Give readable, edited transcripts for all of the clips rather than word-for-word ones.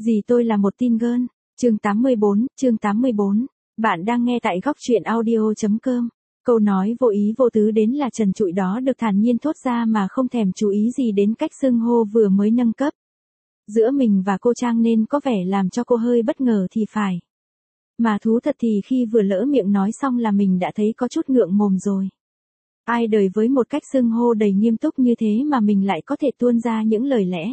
Gì tôi là một teen girl. Chương 84. Bạn đang nghe tại góc truyện audio.com. Câu nói vô ý vô tứ đến là trần trụi đó được thản nhiên thốt ra mà không thèm chú ý gì đến cách xưng hô vừa mới nâng cấp. Giữa mình và cô Trang nên có vẻ làm cho cô hơi bất ngờ thì phải. Mà thú thật thì khi vừa lỡ miệng nói xong là mình đã thấy có chút ngượng mồm rồi. Ai đời với một cách xưng hô đầy nghiêm túc như thế mà mình lại có thể tuôn ra những lời lẽ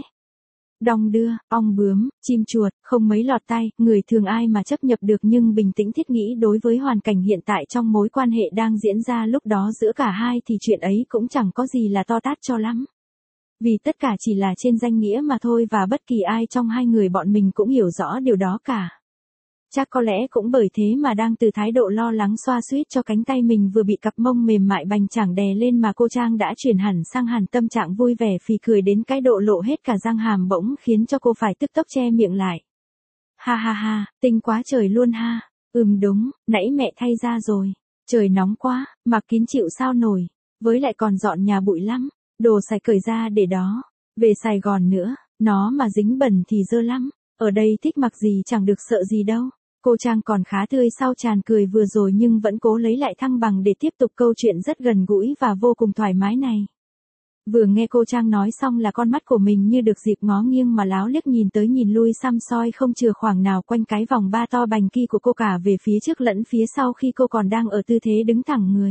đong đưa, ong bướm, chim chuột, không mấy lọt tai, người thường ai mà chấp nhập được, nhưng bình tĩnh thiết nghĩ đối với hoàn cảnh hiện tại trong mối quan hệ đang diễn ra lúc đó giữa cả hai thì chuyện ấy cũng chẳng có gì là to tát cho lắm. Vì tất cả chỉ là trên danh nghĩa mà thôi, và bất kỳ ai trong hai người bọn mình cũng hiểu rõ điều đó cả. Chắc có lẽ cũng bởi thế mà đang từ thái độ lo lắng xoa xuýt cho cánh tay mình vừa bị cặp mông mềm mại bành trảng đè lên mà cô Trang đã chuyển hẳn sang hẳn tâm trạng vui vẻ phì cười đến cái độ lộ hết cả răng hàm, bỗng khiến cho cô phải tức tốc che miệng lại. Ha ha ha, tinh quá trời luôn ha. Đúng, nãy mẹ thay ra rồi. Trời nóng quá, mặc kín chịu sao nổi. Với lại còn dọn nhà bụi lắm. Đồ sạch cởi ra để đó. Về Sài Gòn nữa, nó mà dính bẩn thì dơ lắm. Ở đây thích mặc gì chẳng được sợ gì đâu. Cô Trang còn khá tươi sau tràn cười vừa rồi nhưng vẫn cố lấy lại thăng bằng để tiếp tục câu chuyện rất gần gũi và vô cùng thoải mái này. Vừa nghe cô Trang nói xong là con mắt của mình như được dịp ngó nghiêng mà láo liếc nhìn tới nhìn lui săm soi không chừa khoảng nào quanh cái vòng ba to bành ki của cô, cả về phía trước lẫn phía sau khi cô còn đang ở tư thế đứng thẳng người.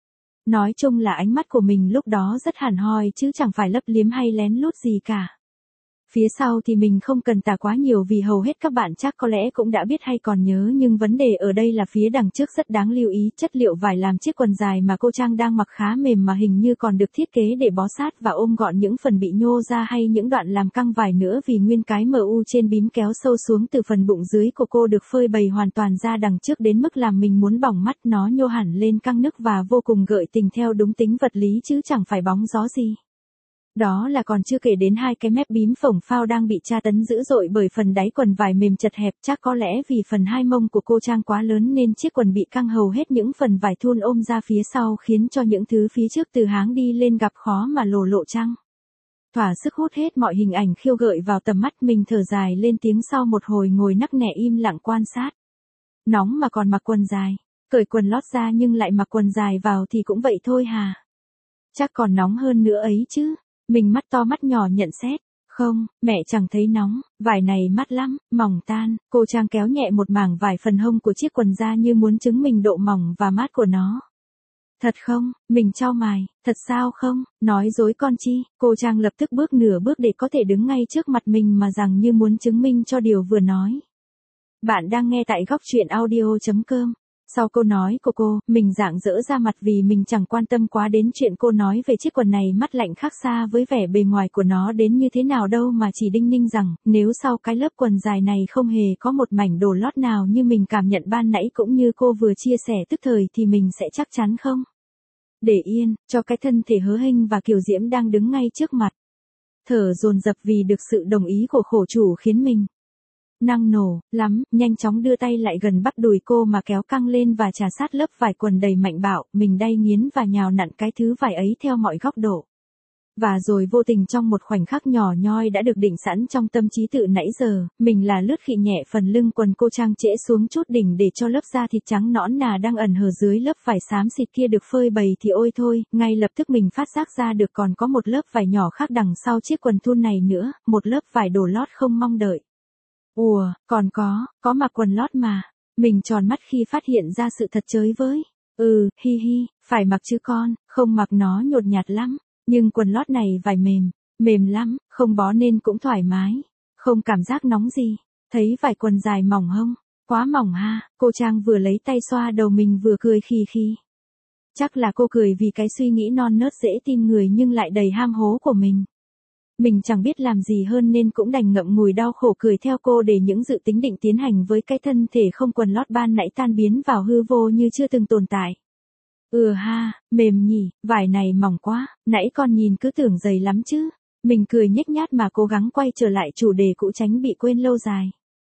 Nói chung là ánh mắt của mình lúc đó rất hẳn hoi chứ chẳng phải lấp liếm hay lén lút gì cả. Phía sau thì mình không cần tả quá nhiều vì hầu hết các bạn chắc có lẽ cũng đã biết hay còn nhớ, nhưng vấn đề ở đây là phía đằng trước rất đáng lưu ý. Chất liệu vải làm chiếc quần dài mà cô Trang đang mặc khá mềm mà hình như còn được thiết kế để bó sát và ôm gọn những phần bị nhô ra hay những đoạn làm căng vải nữa, vì nguyên cái MU trên bím kéo sâu xuống từ phần bụng dưới của cô được phơi bày hoàn toàn ra đằng trước đến mức làm mình muốn bỏng mắt. Nó nhô hẳn lên căng nức và vô cùng gợi tình theo đúng tính vật lý chứ chẳng phải bóng gió gì. Đó là còn chưa kể đến hai cái mép bím phồng phao đang bị tra tấn dữ dội bởi phần đáy quần vải mềm chật hẹp. Chắc có lẽ vì phần hai mông của cô Trang quá lớn nên chiếc quần bị căng hầu hết những phần vải thun ôm ra phía sau, khiến cho những thứ phía trước từ háng đi lên gặp khó mà lộ trăng. Thỏa sức hút hết mọi hình ảnh khiêu gợi vào tầm mắt, mình thở dài lên tiếng sau một hồi ngồi nắc nẻ im lặng quan sát. Nóng mà còn mặc quần dài, cởi quần lót ra nhưng lại mặc quần dài vào thì cũng vậy thôi hà. Chắc còn nóng hơn nữa ấy chứ. Mình mắt to mắt nhỏ nhận xét. Không, mẹ chẳng thấy nóng, vải này mát lắm, mỏng tan. Cô Trang kéo nhẹ một mảng vải phần hông của chiếc quần ra như muốn chứng minh độ mỏng và mát của nó. Thật không? Mình chau mày. Thật sao không? Nói dối con chi? Cô Trang lập tức bước nửa bước để có thể đứng ngay trước mặt mình mà rằng như muốn chứng minh cho điều vừa nói. Bạn đang nghe tại góc truyện audio.com. Sau câu nói của cô, mình rạng rỡ ra mặt vì mình chẳng quan tâm quá đến chuyện cô nói về chiếc quần này mắt lạnh khác xa với vẻ bề ngoài của nó đến như thế nào đâu, mà chỉ đinh ninh rằng, nếu sau cái lớp quần dài này không hề có một mảnh đồ lót nào như mình cảm nhận ban nãy cũng như cô vừa chia sẻ tức thời thì mình sẽ chắc chắn không để yên cho cái thân thể hớ hênh và kiều diễm đang đứng ngay trước mặt. Thở dồn dập vì được sự đồng ý của khổ chủ khiến mình năng nổ lắm, nhanh chóng đưa tay lại gần bắp đùi cô mà kéo căng lên và trà sát lớp vải quần đầy mạnh bạo. Mình đay nghiến và nhào nặn cái thứ vải ấy theo mọi góc độ. Và rồi vô tình trong một khoảnh khắc nhỏ nhoi đã được định sẵn trong tâm trí từ nãy giờ, mình là lướt khị nhẹ phần lưng quần cô Trang trễ xuống chút đỉnh để cho lớp da thịt trắng nõn nà đang ẩn hờ dưới lớp vải xám xịt kia được phơi bày thì ôi thôi, ngay lập tức mình phát giác ra được còn có một lớp vải nhỏ khác đằng sau chiếc quần thun này nữa, một lớp vải đồ lót không mong đợi. Ùa, còn có mặc quần lót mà. Mình tròn mắt khi phát hiện ra sự thật chới với. Hi hi, phải mặc chứ con, không mặc nó nhột nhạt lắm. Nhưng quần lót này vải mềm lắm, không bó nên cũng thoải mái. Không cảm giác nóng gì. Thấy vải quần dài mỏng không? Quá mỏng ha, cô Trang vừa lấy tay xoa đầu mình vừa cười khi. Chắc là cô cười vì cái suy nghĩ non nớt dễ tin người nhưng lại đầy ham hố của mình. Mình chẳng biết làm gì hơn nên cũng đành ngậm ngùi đau khổ cười theo cô để những dự tính định tiến hành với cái thân thể không quần lót ban nãy tan biến vào hư vô như chưa từng tồn tại. Ha, mềm nhỉ, vải này mỏng quá, nãy con nhìn cứ tưởng dày lắm chứ. Mình cười nhếch nhác mà cố gắng quay trở lại chủ đề cũ tránh bị quên lâu dài.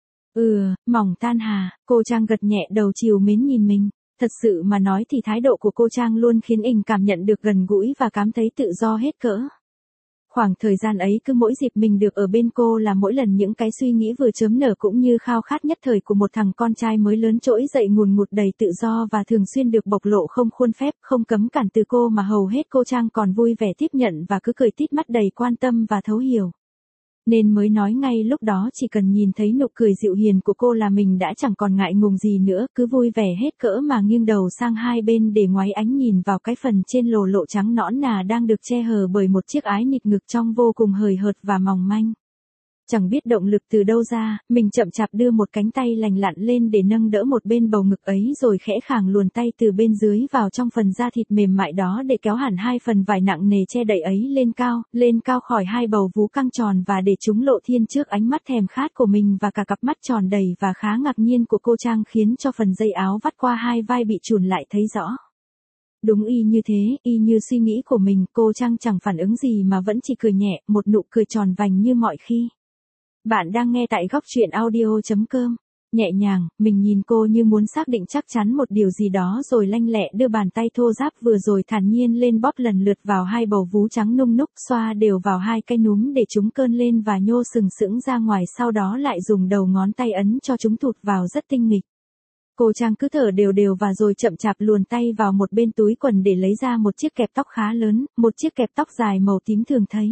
Mỏng tan hà, cô Trang gật nhẹ đầu trìu mến nhìn mình. Thật sự mà nói thì thái độ của cô Trang luôn khiến mình cảm nhận được gần gũi và cảm thấy tự do hết cỡ. Khoảng thời gian ấy cứ mỗi dịp mình được ở bên cô là mỗi lần những cái suy nghĩ vừa chớm nở cũng như khao khát nhất thời của một thằng con trai mới lớn trỗi dậy ngùn ngụt đầy tự do và thường xuyên được bộc lộ không khuôn phép, không cấm cản từ cô mà hầu hết cô Trang còn vui vẻ tiếp nhận và cứ cười tít mắt đầy quan tâm và thấu hiểu. Nên mới nói ngay lúc đó chỉ cần nhìn thấy nụ cười dịu hiền của cô là mình đã chẳng còn ngại ngùng gì nữa, cứ vui vẻ hết cỡ mà nghiêng đầu sang hai bên để ngoáy ánh nhìn vào cái phần trên lồ lộ trắng nõn nà đang được che hờ bởi một chiếc ái nịt ngực trong vô cùng hời hợt và mỏng manh. Chẳng biết động lực từ đâu ra, mình chậm chạp đưa một cánh tay lành lặn lên để nâng đỡ một bên bầu ngực ấy rồi khẽ khàng luồn tay từ bên dưới vào trong phần da thịt mềm mại đó để kéo hẳn hai phần vải nặng nề che đậy ấy lên cao khỏi hai bầu vú căng tròn và để chúng lộ thiên trước ánh mắt thèm khát của mình và cả cặp mắt tròn đầy và khá ngạc nhiên của cô Trang khiến cho phần dây áo vắt qua hai vai bị chùn lại thấy rõ. Đúng y như thế, y như suy nghĩ của mình, cô Trang chẳng phản ứng gì mà vẫn chỉ cười nhẹ, một nụ cười tròn vành như mọi khi. Bạn đang nghe tại góc truyện audio.com. Nhẹ nhàng, mình nhìn cô như muốn xác định chắc chắn một điều gì đó rồi lanh lẹ đưa bàn tay thô ráp vừa rồi thản nhiên lên bóp lần lượt vào hai bầu vú trắng nung núc, xoa đều vào hai cái núm để chúng cơn lên và nhô sừng sững ra ngoài, sau đó lại dùng đầu ngón tay ấn cho chúng thụt vào rất tinh nghịch. Cô Trang cứ thở đều đều và rồi chậm chạp luồn tay vào một bên túi quần để lấy ra một chiếc kẹp tóc khá lớn, một chiếc kẹp tóc dài màu tím thường thấy.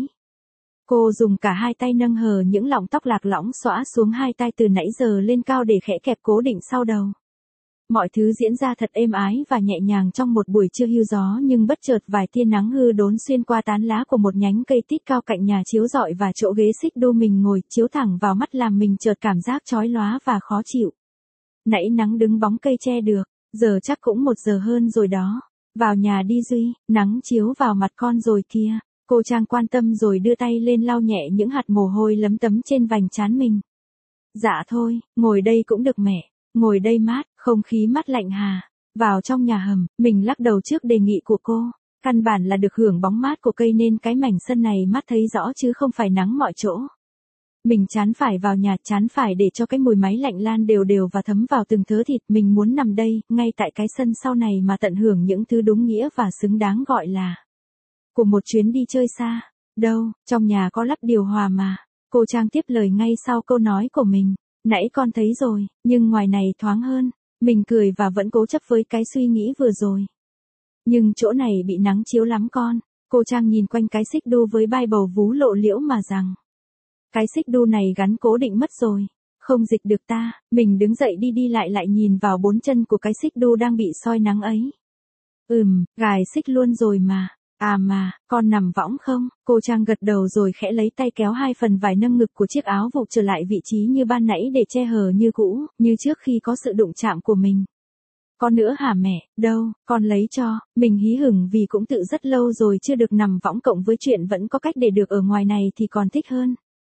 Cô dùng cả hai tay nâng hờ những lọng tóc lạc lõng xõa xuống hai tai từ nãy giờ lên cao để khẽ kẹp cố định sau đầu. Mọi thứ diễn ra thật êm ái và nhẹ nhàng trong một buổi trưa hiu gió, nhưng bất chợt vài tia nắng hư đốn xuyên qua tán lá của một nhánh cây tít cao cạnh nhà chiếu rọi và chỗ ghế xích đu mình ngồi chiếu thẳng vào mắt làm mình chợt cảm giác chói lóa và khó chịu. Nãy nắng đứng bóng cây che được, giờ chắc cũng 1 giờ hơn rồi đó. Vào nhà đi Duy, nắng chiếu vào mặt con rồi kìa. Cô Trang quan tâm rồi đưa tay lên lau nhẹ những hạt mồ hôi lấm tấm trên vành trán mình. Dạ thôi, ngồi đây cũng được mẹ, ngồi đây mát, không khí mát lạnh hà. Vào trong nhà hầm, mình lắc đầu trước đề nghị của cô. Căn bản là được hưởng bóng mát của cây nên cái mảnh sân này mát thấy rõ chứ không phải nắng mọi chỗ. Mình chán phải vào nhà, chán phải để cho cái mùi máy lạnh lan đều đều và thấm vào từng thớ thịt. Mình muốn nằm đây, ngay tại cái sân sau này mà tận hưởng những thứ đúng nghĩa và xứng đáng gọi là của một chuyến đi chơi xa. Đâu, trong nhà có lắp điều hòa mà. Cô Trang tiếp lời ngay sau câu nói của mình. Nãy con thấy rồi, nhưng ngoài này thoáng hơn. Mình cười và vẫn cố chấp với cái suy nghĩ vừa rồi. Nhưng chỗ này bị nắng chiếu lắm con. Cô Trang nhìn quanh cái xích đu với bai bầu vú lộ liễu mà rằng. Cái xích đu này gắn cố định mất rồi. Không dịch được ta. Mình đứng dậy đi lại nhìn vào 4 chân của cái xích đu đang bị soi nắng ấy. Gài xích luôn rồi mà. À mà, con nằm võng không? Cô Trang gật đầu rồi khẽ lấy tay kéo hai phần vải nâng ngực của chiếc áo vụ trở lại vị trí như ban nãy để che hờ như cũ, như trước khi có sự đụng chạm của mình. Con nữa hả mẹ? Đâu, con lấy cho. Mình hí hửng vì cũng tự rất lâu rồi chưa được nằm võng, cộng với chuyện vẫn có cách để được ở ngoài này thì còn thích hơn.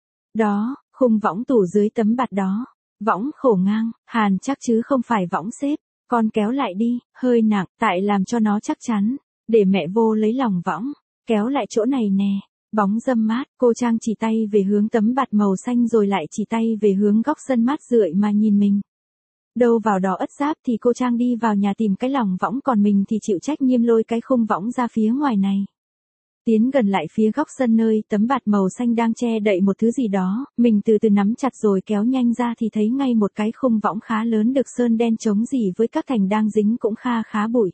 Đó, khung võng tủ dưới tấm bạt đó. Võng khổ ngang, hàn chắc chứ không phải võng xếp. Con kéo lại đi, hơi nặng, tại làm cho nó chắc chắn. Để mẹ vô lấy lòng võng, kéo lại chỗ này nè, bóng râm mát. Cô Trang chỉ tay về hướng tấm bạt màu xanh rồi lại chỉ tay về hướng góc sân mát rượi mà nhìn mình. Đâu vào đó ất giáp thì cô Trang đi vào nhà tìm cái lòng võng, còn mình thì chịu trách nhiệm lôi cái khung võng ra phía ngoài này. Tiến gần lại phía góc sân nơi tấm bạt màu xanh đang che đậy một thứ gì đó, mình từ từ nắm chặt rồi kéo nhanh ra thì thấy ngay một cái khung võng khá lớn được sơn đen chống rỉ với các thành đang dính cũng khá bụi.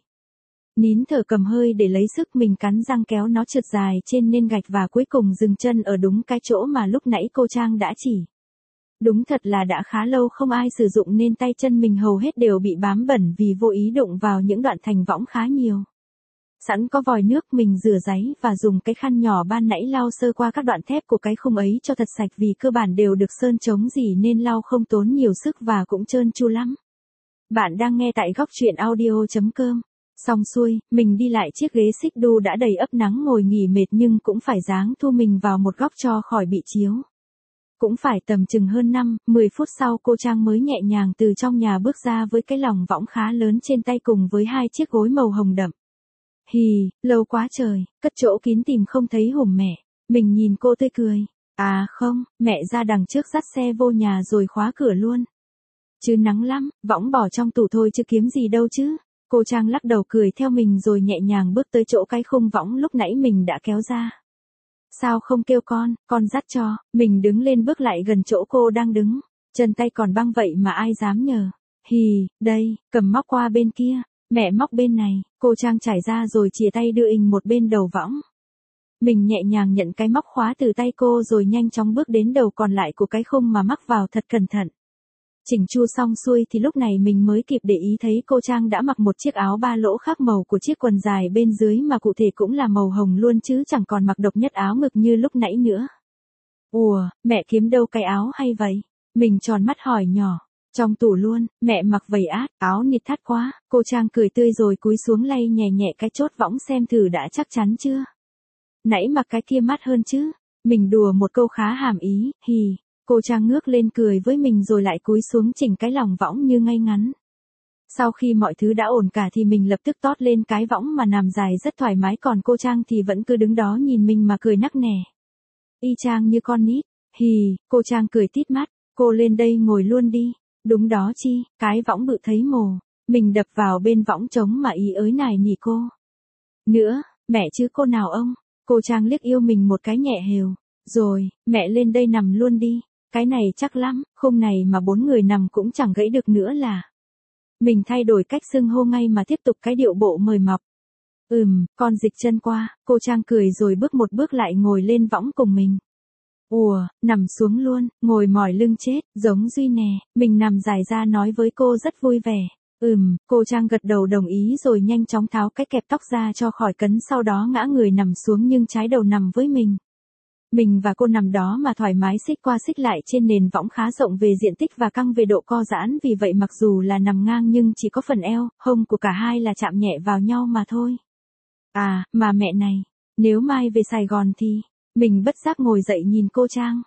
Nín thở cầm hơi để lấy sức, mình cắn răng kéo nó trượt dài trên nền gạch và cuối cùng dừng chân ở đúng cái chỗ mà lúc nãy cô Trang đã chỉ. Đúng thật là đã khá lâu không ai sử dụng nên tay chân mình hầu hết đều bị bám bẩn vì vô ý đụng vào những đoạn thành võng khá nhiều. Sẵn có vòi nước, mình rửa giấy và dùng cái khăn nhỏ ban nãy lau sơ qua các đoạn thép của cái khung ấy cho thật sạch, vì cơ bản đều được sơn chống rỉ nên lau không tốn nhiều sức và cũng trơn tru lắm. Bạn đang nghe tại góc truyện audio.com. Xong xuôi, mình đi lại chiếc ghế xích đu đã đầy ấp nắng ngồi nghỉ mệt nhưng cũng phải dáng thu mình vào một góc cho khỏi bị chiếu. Cũng phải tầm chừng hơn 5-10 phút sau cô Trang mới nhẹ nhàng từ trong nhà bước ra với cái lòng võng khá lớn trên tay cùng với 2 chiếc gối màu hồng đậm. Hì, lâu quá trời, cất chỗ kín tìm không thấy hùm mẹ. Mình nhìn cô tươi cười. À không, mẹ ra đằng trước dắt xe vô nhà rồi khóa cửa luôn. Chứ nắng lắm, võng bỏ trong tủ thôi chứ kiếm gì đâu chứ. Cô Trang lắc đầu cười theo mình rồi nhẹ nhàng bước tới chỗ cái khung võng lúc nãy mình đã kéo ra. Sao không kêu con dắt cho, mình đứng lên bước lại gần chỗ cô đang đứng. Chân tay còn băng vậy mà ai dám nhờ. Hì, đây, cầm móc qua bên kia, mẹ móc bên này, cô Trang trải ra rồi chìa tay đưa ình một bên đầu võng. Mình nhẹ nhàng nhận cái móc khóa từ tay cô rồi nhanh chóng bước đến đầu còn lại của cái khung mà mắc vào thật cẩn thận. Chỉnh chu xong xuôi thì lúc này mình mới kịp để ý thấy cô Trang đã mặc một chiếc áo ba lỗ khác màu của chiếc quần dài bên dưới mà cụ thể cũng là màu hồng luôn chứ chẳng còn mặc độc nhất áo ngực như lúc nãy nữa. Ủa, mẹ kiếm đâu cái áo hay vậy? Mình tròn mắt hỏi nhỏ. Trong tủ luôn, mẹ mặc vầy át, áo nịt thắt quá. Cô Trang cười tươi rồi cúi xuống lay nhẹ nhẹ cái chốt võng xem thử đã chắc chắn chưa. Nãy mặc cái kia mát hơn chứ. Mình đùa một câu khá hàm ý, hì. Cô Trang ngước lên cười với mình rồi lại cúi xuống chỉnh cái lòng võng như ngay ngắn. Sau khi mọi thứ đã ổn cả thì mình lập tức tót lên cái võng mà nằm dài rất thoải mái còn cô Trang thì vẫn cứ đứng đó nhìn mình mà cười nắc nẻ. Y chang như con nít. Hì, cô Trang cười tít mắt, cô lên đây ngồi luôn đi. Đúng đó chi, cái võng bự thấy mồ. Mình đập vào bên võng trống mà ý ới nài nỉ cô. Nữa, mẹ chứ cô nào ông. Cô Trang liếc yêu mình một cái nhẹ hều. Rồi, mẹ lên đây nằm luôn đi. Cái này chắc lắm, khung này mà 4 người nằm cũng chẳng gãy được nữa là. Mình thay đổi cách xưng hô ngay mà tiếp tục cái điệu bộ mời mọc. Con dịch chân qua, cô Trang cười rồi bước một bước lại ngồi lên võng cùng mình. Ủa, nằm xuống luôn, ngồi mỏi lưng chết, giống Duy nè, mình nằm dài ra nói với cô rất vui vẻ. Cô Trang gật đầu đồng ý rồi nhanh chóng tháo cái kẹp tóc ra cho khỏi cấn sau đó ngã người nằm xuống nhưng trái đầu nằm với mình. Mình và cô nằm đó mà thoải mái xích qua xích lại trên nền võng khá rộng về diện tích và căng về độ co giãn vì vậy mặc dù là nằm ngang nhưng chỉ có phần eo, hông của cả hai là chạm nhẹ vào nhau mà thôi. À, mà mẹ này, nếu mai về Sài Gòn thì, mình bất giác ngồi dậy nhìn cô Trang.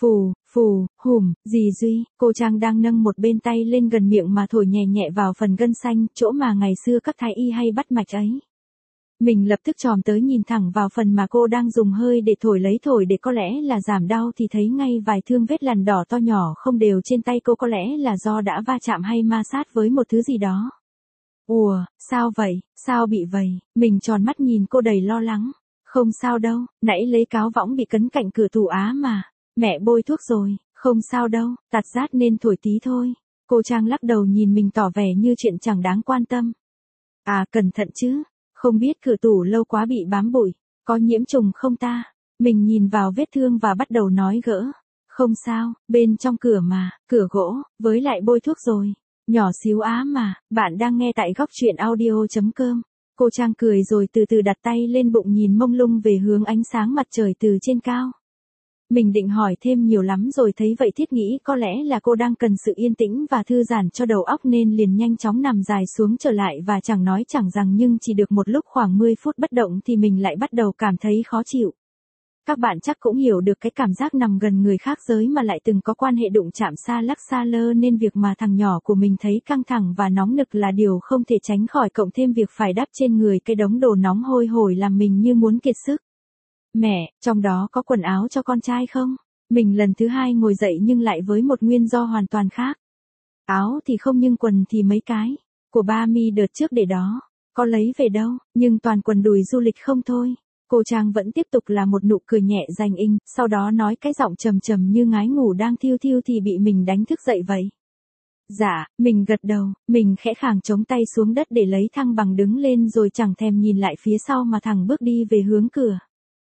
Gì Duy, cô Trang đang nâng một bên tay lên gần miệng mà thổi nhẹ nhẹ vào phần gân xanh, chỗ mà ngày xưa các thái y hay bắt mạch ấy. Mình lập tức chòm tới nhìn thẳng vào phần mà cô đang dùng hơi để thổi để có lẽ là giảm đau thì thấy ngay vài thương vết lằn đỏ to nhỏ không đều trên tay cô có lẽ là do đã va chạm hay ma sát với một thứ gì đó. Ủa, sao vậy, sao bị vậy, mình tròn mắt nhìn cô đầy lo lắng. Không sao đâu, nãy lấy cáo võng bị cấn cạnh cửa tủ á mà. Mẹ bôi thuốc rồi, không sao đâu, tạt rát nên thổi tí thôi. Cô Trang lắc đầu nhìn mình tỏ vẻ như chuyện chẳng đáng quan tâm. À cẩn thận chứ, không biết cửa tủ lâu quá bị bám bụi, có nhiễm trùng không ta? Mình nhìn vào vết thương và bắt đầu nói gỡ. Không sao, bên trong cửa mà, cửa gỗ, với lại bôi thuốc rồi. Nhỏ xíu á mà, bạn đang nghe tại góc truyện audio.com. Cô Trang cười rồi từ từ đặt tay lên bụng nhìn mông lung về hướng ánh sáng mặt trời từ trên cao. Mình định hỏi thêm nhiều lắm rồi thấy vậy thiết nghĩ có lẽ là cô đang cần sự yên tĩnh và thư giãn cho đầu óc nên liền nhanh chóng nằm dài xuống trở lại và chẳng nói chẳng rằng nhưng chỉ được một lúc khoảng 10 phút bất động thì mình lại bắt đầu cảm thấy khó chịu. Các bạn chắc cũng hiểu được cái cảm giác nằm gần người khác giới mà lại từng có quan hệ đụng chạm xa lắc xa lơ nên việc mà thằng nhỏ của mình thấy căng thẳng và nóng nực là điều không thể tránh khỏi cộng thêm việc phải đắp trên người cái đống đồ nóng hôi hổi làm mình như muốn kiệt sức. Mẹ, trong đó có quần áo cho con trai không? Mình lần thứ hai ngồi dậy nhưng lại với một nguyên do hoàn toàn khác. Áo thì không nhưng quần thì mấy cái. Của ba mi đợt trước để đó. Có lấy về đâu, nhưng toàn quần đùi du lịch không thôi. Cô Trang vẫn tiếp tục là một nụ cười nhẹ dành inh, sau đó nói cái giọng trầm trầm như ngái ngủ đang thiêu thiêu thì bị mình đánh thức dậy vậy. Dạ, mình gật đầu, mình khẽ khàng chống tay xuống đất để lấy thăng bằng đứng lên rồi chẳng thèm nhìn lại phía sau mà thẳng bước đi về hướng cửa.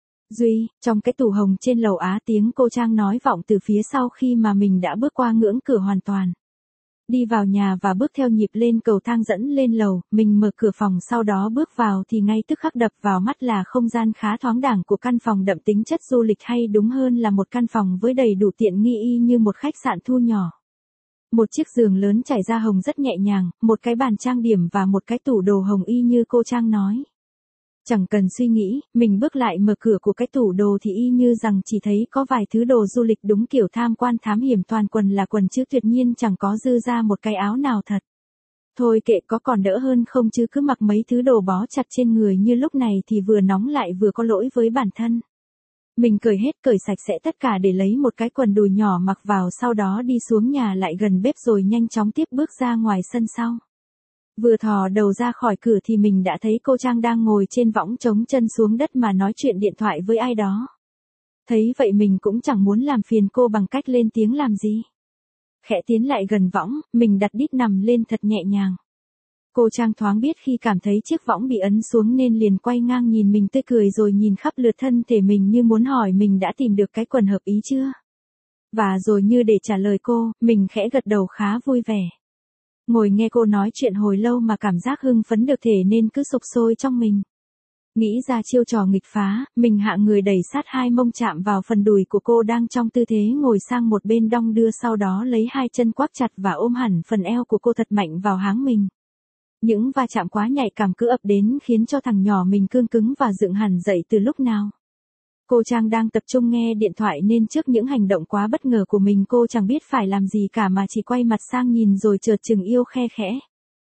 Duy, trong cái tủ hồng trên lầu á tiếng cô Trang nói vọng từ phía sau khi mà mình đã bước qua ngưỡng cửa hoàn toàn. Đi vào nhà và bước theo nhịp lên cầu thang dẫn lên lầu, mình mở cửa phòng sau đó bước vào thì ngay tức khắc đập vào mắt là không gian khá thoáng đãng của căn phòng đậm tính chất du lịch hay đúng hơn là một căn phòng với đầy đủ tiện nghi y như một khách sạn thu nhỏ. Một chiếc giường lớn trải da hồng rất nhẹ nhàng, một cái bàn trang điểm và một cái tủ đồ hồng y như cô Trang nói. Chẳng cần suy nghĩ, mình bước lại mở cửa của cái tủ đồ thì y như rằng chỉ thấy có vài thứ đồ du lịch đúng kiểu tham quan thám hiểm toàn quần là quần chứ tuyệt nhiên chẳng có dư ra một cái áo nào thật. Thôi kệ có còn đỡ hơn không chứ cứ mặc mấy thứ đồ bó chặt trên người như lúc này thì vừa nóng lại vừa có lỗi với bản thân. Mình cởi sạch sẽ tất cả để lấy một cái quần đùi nhỏ mặc vào sau đó đi xuống nhà lại gần bếp rồi nhanh chóng tiếp bước ra ngoài sân sau. Vừa thò đầu ra khỏi cửa thì mình đã thấy cô Trang đang ngồi trên võng chống chân xuống đất mà nói chuyện điện thoại với ai đó. Thấy vậy mình cũng chẳng muốn làm phiền cô bằng cách lên tiếng làm gì. Khẽ tiến lại gần võng, mình đặt đít nằm lên thật nhẹ nhàng. Cô Trang thoáng biết khi cảm thấy chiếc võng bị ấn xuống nên liền quay ngang nhìn mình tươi cười rồi nhìn khắp lượt thân thể mình như muốn hỏi mình đã tìm được cái quần hợp ý chưa. Và rồi như để trả lời cô, mình khẽ gật đầu khá vui vẻ. Ngồi nghe cô nói chuyện hồi lâu mà cảm giác hưng phấn được thể nên cứ sục sôi trong mình. Nghĩ ra chiêu trò nghịch phá, mình hạ người đẩy sát hai mông chạm vào phần đùi của cô đang trong tư thế ngồi sang một bên đong đưa, sau đó lấy hai chân quáp chặt và ôm hẳn phần eo của cô thật mạnh vào háng mình. Những va chạm quá nhạy cảm cứ ập đến khiến cho thằng nhỏ mình cương cứng và dựng hẳn dậy từ lúc nào. Cô Trang đang tập trung nghe điện thoại nên trước những hành động quá bất ngờ của mình cô chẳng biết phải làm gì cả mà chỉ quay mặt sang nhìn rồi chợt chừng yêu khe khẽ.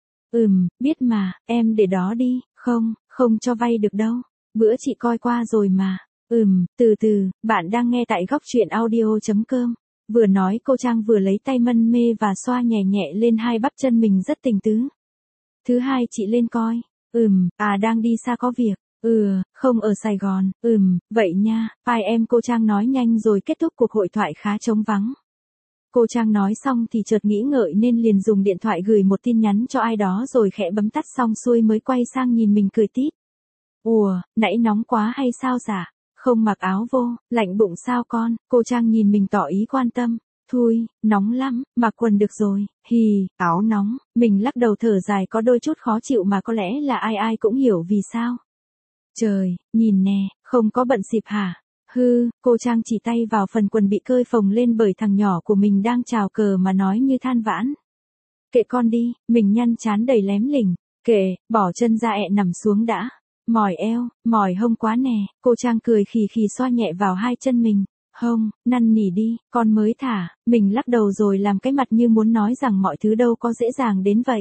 Biết mà, em để đó đi, không cho vay được đâu. Bữa chị coi qua rồi mà. Từ từ, bạn đang nghe tại góc truyện audio.com. Vừa nói cô Trang vừa lấy tay mân mê và xoa nhẹ nhẹ lên hai bắp chân mình rất tình tứ. Thứ hai chị lên coi. Đang đi xa có việc. Không ở Sài Gòn. Vậy nha, bye em, cô Trang nói nhanh rồi kết thúc cuộc hội thoại khá trống vắng. Cô Trang nói xong thì chợt nghĩ ngợi nên liền dùng điện thoại gửi một tin nhắn cho ai đó rồi khẽ bấm tắt xong xuôi mới quay sang nhìn mình cười tít. Ủa, nãy nóng quá hay sao dạ? Không mặc áo vô, lạnh bụng sao con? Cô Trang nhìn mình tỏ ý quan tâm. Thui, nóng lắm, mặc quần được rồi. Hì, áo nóng. Mình lắc đầu thở dài có đôi chút khó chịu mà có lẽ là ai ai cũng hiểu vì sao. Trời, nhìn nè, không có bận xịp hả? Cô Trang chỉ tay vào phần quần bị cơi phồng lên bởi thằng nhỏ của mình đang chào cờ mà nói như than vãn. Kệ con đi, mình nhăn chán đầy lém lỉnh. Kệ, bỏ chân ra nằm xuống đã. Mỏi eo, mỏi hông quá nè. Cô Trang cười khì khì xoa nhẹ vào hai chân mình. Hông, năn nỉ đi, con mới thả. Mình lắc đầu rồi làm cái mặt như muốn nói rằng mọi thứ đâu có dễ dàng đến vậy.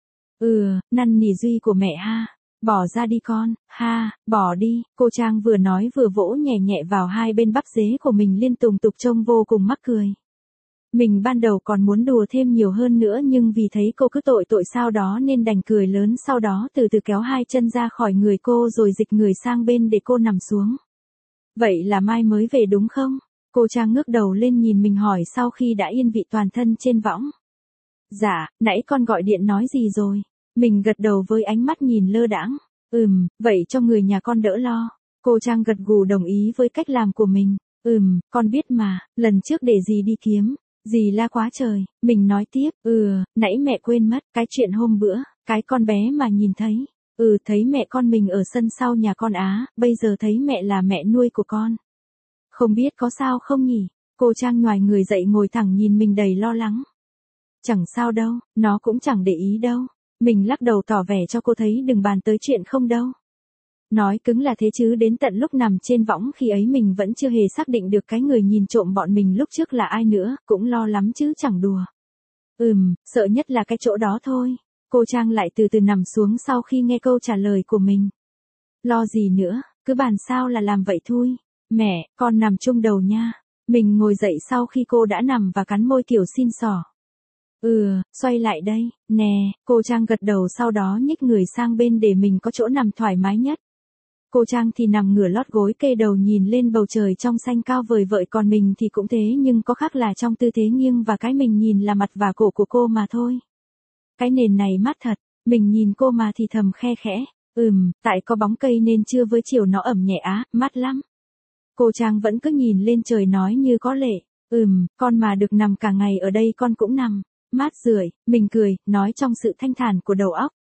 Năn nỉ Duy của mẹ ha. Bỏ ra đi con, ha, bỏ đi. Cô Trang vừa nói vừa vỗ nhẹ nhẹ vào hai bên bắp dế của mình liên tục trông vô cùng mắc cười. Mình ban đầu còn muốn đùa thêm nhiều hơn nữa nhưng vì thấy cô cứ tội sao đó nên đành cười lớn, sau đó từ từ kéo hai chân ra khỏi người cô rồi dịch người sang bên để cô nằm xuống. Vậy là mai mới về đúng không? Cô Trang ngước đầu lên nhìn mình hỏi sau khi đã yên vị toàn thân trên võng. Dạ, nãy con gọi điện nói gì rồi? Mình gật đầu với ánh mắt nhìn lơ đãng. Vậy cho người nhà con đỡ lo. Cô Trang gật gù đồng ý với cách làm của mình. Con biết mà, lần trước để dì đi kiếm. Dì la quá trời. Mình nói tiếp. Nãy mẹ quên mất cái chuyện hôm bữa, cái con bé mà nhìn thấy. Thấy mẹ con mình ở sân sau nhà con á, bây giờ thấy mẹ là mẹ nuôi của con. Không biết có sao không nhỉ? Cô Trang nhoài người dậy ngồi thẳng nhìn mình đầy lo lắng. Chẳng sao đâu, nó cũng chẳng để ý đâu. Mình lắc đầu tỏ vẻ cho cô thấy đừng bàn tới chuyện không đâu. Nói cứng là thế chứ đến tận lúc nằm trên võng khi ấy mình vẫn chưa hề xác định được cái người nhìn trộm bọn mình lúc trước là ai nữa, cũng lo lắm chứ chẳng đùa. Sợ nhất là cái chỗ đó thôi. Cô Trang lại từ từ nằm xuống sau khi nghe câu trả lời của mình. Lo gì nữa, cứ bàn sao là làm vậy thôi. Mẹ, con nằm chung đầu nha. Mình ngồi dậy sau khi cô đã nằm và cắn môi kiểu xin xỏ. Xoay lại đây, nè, cô Trang gật đầu sau đó nhích người sang bên để mình có chỗ nằm thoải mái nhất. Cô Trang thì nằm ngửa lót gối kê đầu nhìn lên bầu trời trong xanh cao vời vợi, còn mình thì cũng thế nhưng có khác là trong tư thế nghiêng và cái mình nhìn là mặt và cổ của cô mà thôi. Cái nền này mát thật, mình nhìn cô mà thì thầm khe khẽ. Tại có bóng cây nên trưa với chiều nó ẩm nhẹ á, mát lắm. Cô Trang vẫn cứ nhìn lên trời nói như có lệ. Con mà được nằm cả ngày ở đây con cũng nằm. Mát rượi, mình cười, nói trong sự thanh thản của đầu óc.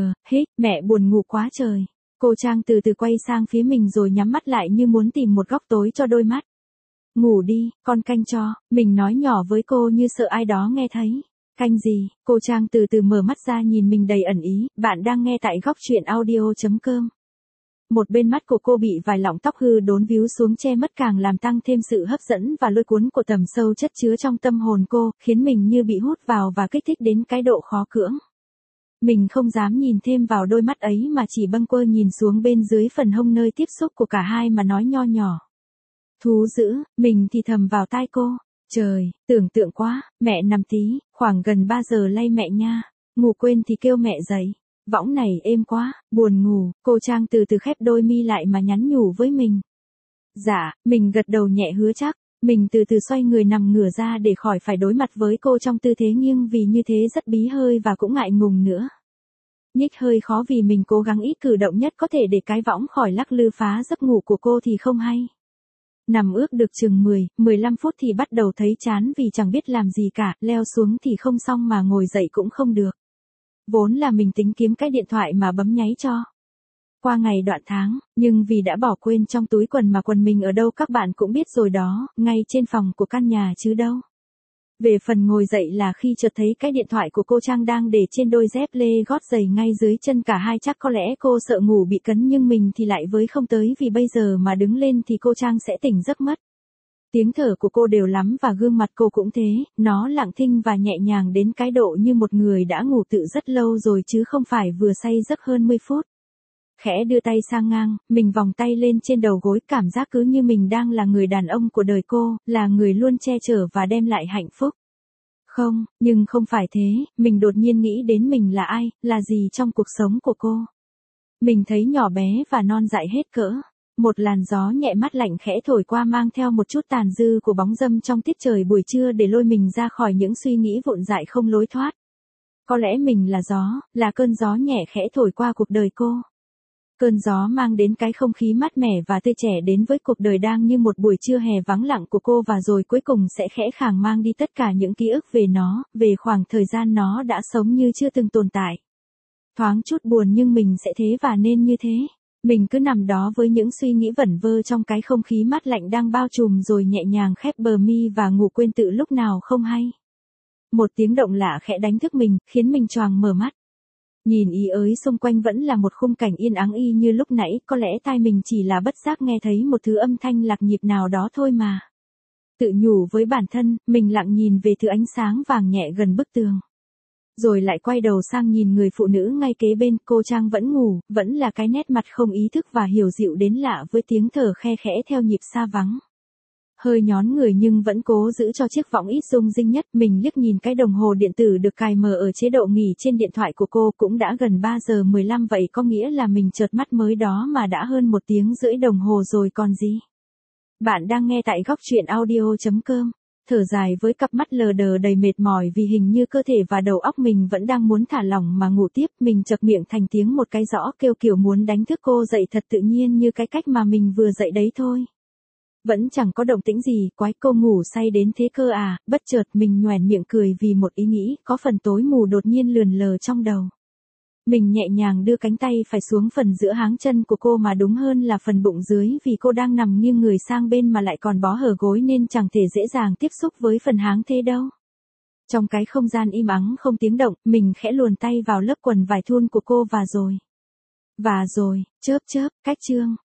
Mẹ buồn ngủ quá trời. Cô Trang từ từ quay sang phía mình rồi nhắm mắt lại như muốn tìm một góc tối cho đôi mắt. Ngủ đi, con canh cho, mình nói nhỏ với cô như sợ ai đó nghe thấy. Canh gì? Cô Trang từ từ mở mắt ra nhìn mình đầy ẩn ý. Bạn đang nghe tại góc truyện audio.com. Một bên mắt của cô bị vài lọng tóc hư đốn víu xuống che mất càng làm tăng thêm sự hấp dẫn và lôi cuốn của tầm sâu chất chứa trong tâm hồn cô, khiến mình như bị hút vào và kích thích đến cái độ khó cưỡng. Mình không dám nhìn thêm vào đôi mắt ấy mà chỉ bâng quơ nhìn xuống bên dưới phần hông nơi tiếp xúc của cả hai mà nói nho nhỏ. Thú dữ, mình thì thầm vào tai cô. Trời, tưởng tượng quá, mẹ nằm tí, khoảng gần 3 giờ lay mẹ nha. Ngủ quên thì kêu mẹ dậy. Võng này êm quá, buồn ngủ. Cô Trang từ từ khép đôi mi lại mà nhắn nhủ với mình. Dạ, mình gật đầu nhẹ hứa chắc. Mình từ từ xoay người nằm ngửa ra để khỏi phải đối mặt với cô trong tư thế nghiêng vì như thế rất bí hơi và cũng ngại ngùng nữa. Nhích hơi khó vì mình cố gắng ít cử động nhất có thể để cái võng khỏi lắc lư phá giấc ngủ của cô thì không hay. Nằm ước được chừng 15 phút thì bắt đầu thấy chán vì chẳng biết làm gì cả, leo xuống thì không xong mà ngồi dậy cũng không được. Vốn là mình tính kiếm cái điện thoại mà bấm nháy cho qua ngày đoạn tháng, nhưng vì đã bỏ quên trong túi quần mà quần mình ở đâu các bạn cũng biết rồi đó, ngay trên phòng của căn nhà chứ đâu. Về phần ngồi dậy là khi chợt thấy cái điện thoại của cô Trang đang để trên đôi dép lê gót giày ngay dưới chân cả hai, chắc có lẽ cô sợ ngủ bị cấn nhưng mình thì lại với không tới vì bây giờ mà đứng lên thì cô Trang sẽ tỉnh giấc mất. Tiếng thở của cô đều lắm và gương mặt cô cũng thế, nó lặng thinh và nhẹ nhàng đến cái độ như một người đã ngủ tự rất lâu rồi chứ không phải vừa say giấc hơn 10 phút. Khẽ đưa tay sang ngang, mình vòng tay lên trên đầu gối, cảm giác cứ như mình đang là người đàn ông của đời cô, là người luôn che chở và đem lại hạnh phúc. Không, nhưng không phải thế, mình đột nhiên nghĩ đến mình là ai, là gì trong cuộc sống của cô. Mình thấy nhỏ bé và non dại hết cỡ. Một làn gió nhẹ mát lạnh khẽ thổi qua mang theo một chút tàn dư của bóng râm trong tiết trời buổi trưa để lôi mình ra khỏi những suy nghĩ vụn dại không lối thoát. Có lẽ mình là gió, là cơn gió nhẹ khẽ thổi qua cuộc đời cô. Cơn gió mang đến cái không khí mát mẻ và tươi trẻ đến với cuộc đời đang như một buổi trưa hè vắng lặng của cô và rồi cuối cùng sẽ khẽ khàng mang đi tất cả những ký ức về nó, về khoảng thời gian nó đã sống như chưa từng tồn tại. Thoáng chút buồn nhưng mình sẽ thế và nên như thế. Mình cứ nằm đó với những suy nghĩ vẩn vơ trong cái không khí mát lạnh đang bao trùm rồi nhẹ nhàng khép bờ mi và ngủ quên tự lúc nào không hay. Một tiếng động lạ khẽ đánh thức mình, khiến mình choàng mở mắt. Nhìn ý ới xung quanh vẫn là một khung cảnh yên ắng y như lúc nãy, có lẽ tai mình chỉ là bất giác nghe thấy một thứ âm thanh lạc nhịp nào đó thôi mà. Tự nhủ với bản thân, mình lặng nhìn về thứ ánh sáng vàng nhẹ gần bức tường. Rồi lại quay đầu sang nhìn người phụ nữ ngay kế bên, cô Trang vẫn ngủ, vẫn là cái nét mặt không ý thức và hiểu dịu đến lạ với tiếng thở khe khẽ theo nhịp xa vắng. Hơi nhón người nhưng vẫn cố giữ cho chiếc võng ít rung rinh nhất, mình liếc nhìn cái đồng hồ điện tử được cài mở ở chế độ nghỉ trên điện thoại của cô, cũng đã gần 3 giờ 15 vậy có nghĩa là mình chợt mắt mới đó mà đã hơn 1 tiếng rưỡi đồng hồ rồi còn gì. Bạn đang nghe tại góc truyện audio.com. Thở dài với cặp mắt lờ đờ đầy mệt mỏi vì hình như cơ thể và đầu óc mình vẫn đang muốn thả lỏng mà ngủ tiếp, mình chợt miệng thành tiếng một cái rõ kêu kiểu muốn đánh thức cô dậy thật tự nhiên như cái cách mà mình vừa dậy đấy thôi. Vẫn chẳng có động tĩnh gì, quái cô ngủ say đến thế cơ à, bất chợt mình nhoẻn miệng cười vì một ý nghĩ có phần tối mù đột nhiên lườn lờ trong đầu. Mình nhẹ nhàng đưa cánh tay phải xuống phần giữa háng chân của cô mà đúng hơn là phần bụng dưới vì cô đang nằm nghiêng người sang bên mà lại còn bó hở gối nên chẳng thể dễ dàng tiếp xúc với phần háng thế đâu. Trong cái không gian im ắng không tiếng động, mình khẽ luồn tay vào lớp quần vải thun của cô và rồi, chớp chớp, cách chương.